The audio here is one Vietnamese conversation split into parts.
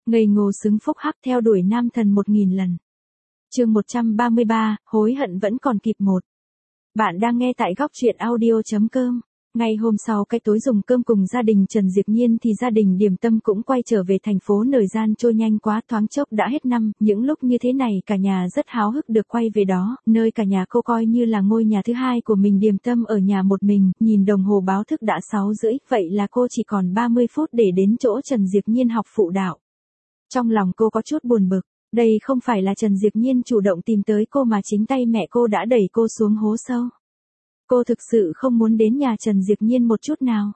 Ngây ngô xứng phúc hắc theo đuổi nam thần 1000 lần. Chương 133, hối hận vẫn còn kịp một. Bạn đang nghe tại góc truyện audio.com. Ngày hôm sau cái tối dùng cơm cùng gia đình Trần Diệp Nhiên thì gia đình Điềm Tâm cũng quay trở về thành phố. Thời gian trôi nhanh quá, thoáng chốc đã hết năm. Những lúc như thế này cả nhà rất háo hức được quay về đó, nơi cả nhà cô coi như là ngôi nhà thứ hai của mình. Điềm Tâm ở nhà một mình, nhìn đồng hồ báo thức đã 6:30, vậy là cô chỉ còn 30 phút để đến chỗ Trần Diệp Nhiên học phụ đạo. Trong lòng cô có chút buồn bực, đây không phải là Trần Diệp Nhiên chủ động tìm tới cô mà chính tay mẹ cô đã đẩy cô xuống hố sâu. Cô thực sự không muốn đến nhà Trần Diệp Nhiên một chút nào.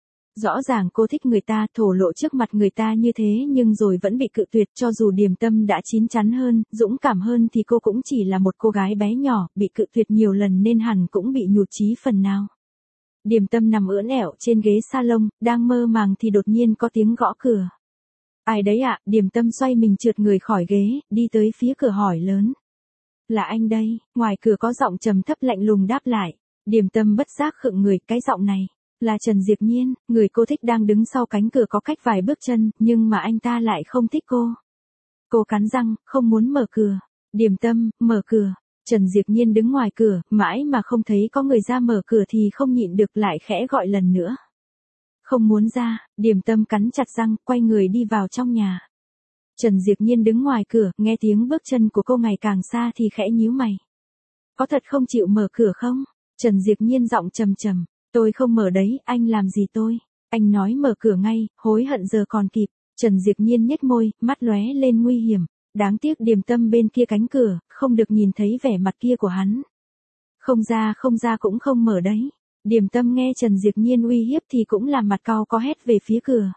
Rõ ràng cô thích người ta, thổ lộ trước mặt người ta như thế nhưng rồi vẫn bị cự tuyệt. Cho dù Điềm Tâm đã chín chắn hơn, dũng cảm hơn thì cô cũng chỉ là một cô gái bé nhỏ, bị cự tuyệt nhiều lần nên hẳn cũng bị nhụt chí phần nào. Điềm Tâm nằm ưỡn ẹo trên ghế salon, đang mơ màng thì đột nhiên có tiếng gõ cửa. Ai đấy ạ? Điềm Tâm xoay mình trượt người khỏi ghế, đi tới phía cửa hỏi lớn. Là anh đây. Ngoài cửa có giọng trầm thấp lạnh lùng đáp lại. Điềm Tâm bất giác khựng người, cái giọng này là Trần Diệp Nhiên, người cô thích đang đứng sau cánh cửa có cách vài bước chân, nhưng mà anh ta lại không thích cô. Cô cắn răng, không muốn mở cửa. Điềm Tâm, mở cửa. Trần Diệp Nhiên đứng ngoài cửa, mãi mà không thấy có người ra mở cửa thì không nhịn được lại khẽ gọi lần nữa. Không muốn ra. Điềm Tâm cắn chặt răng, quay người đi vào trong nhà. Trần Diệp Nhiên đứng ngoài cửa, nghe tiếng bước chân của cô ngày càng xa thì khẽ nhíu mày. Có thật không chịu mở cửa không? Trần Diệp Nhiên giọng trầm trầm. Tôi không mở đấy, anh làm gì tôi? Anh nói mở cửa ngay, hối hận giờ còn kịp. Trần Diệp Nhiên nhếch môi, mắt lóe lên nguy hiểm. Đáng tiếc Điềm Tâm bên kia cánh cửa, không được nhìn thấy vẻ mặt kia của hắn. Không ra cũng không mở đấy. Điềm Tâm nghe Trần Diệp Nhiên uy hiếp thì cũng làm mặt cau có hét về phía cửa.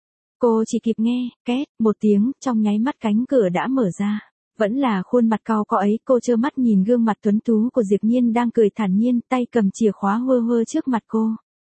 Cô chỉ kịp nghe, két, một tiếng, trong nháy mắt cánh cửa đã mở ra. Vẫn là khuôn mặt cau có ấy, cô trơ mắt nhìn gương mặt tuấn tú của Diệp Nhiên đang cười thản nhiên, tay cầm chìa khóa hơ hơ trước mặt cô.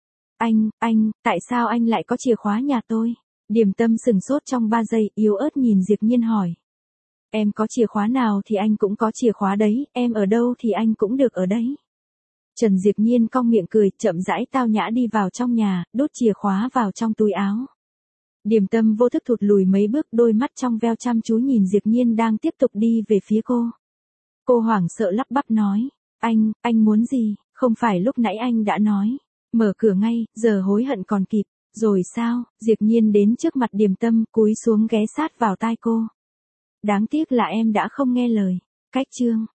Anh, tại sao anh lại có chìa khóa nhà tôi? Điềm Tâm sừng sốt trong 3 giây, yếu ớt nhìn Diệp Nhiên hỏi. Em có chìa khóa nào thì anh cũng có chìa khóa đấy, em ở đâu thì anh cũng được ở đấy. Trần Diệp Nhiên cong miệng cười, chậm rãi tao nhã đi vào trong nhà, đút chìa khóa vào trong túi áo. Điềm Tâm vô thức thụt lùi mấy bước, đôi mắt trong veo chăm chú nhìn Diệp Nhiên đang tiếp tục đi về phía cô. Cô hoảng sợ lắp bắp nói, anh muốn gì? Không phải lúc nãy anh đã nói, mở cửa ngay, giờ hối hận còn kịp, rồi sao? Diệp Nhiên đến trước mặt Điềm Tâm, cúi xuống ghé sát vào tai cô. Đáng tiếc là em đã không nghe lời. Cách chương.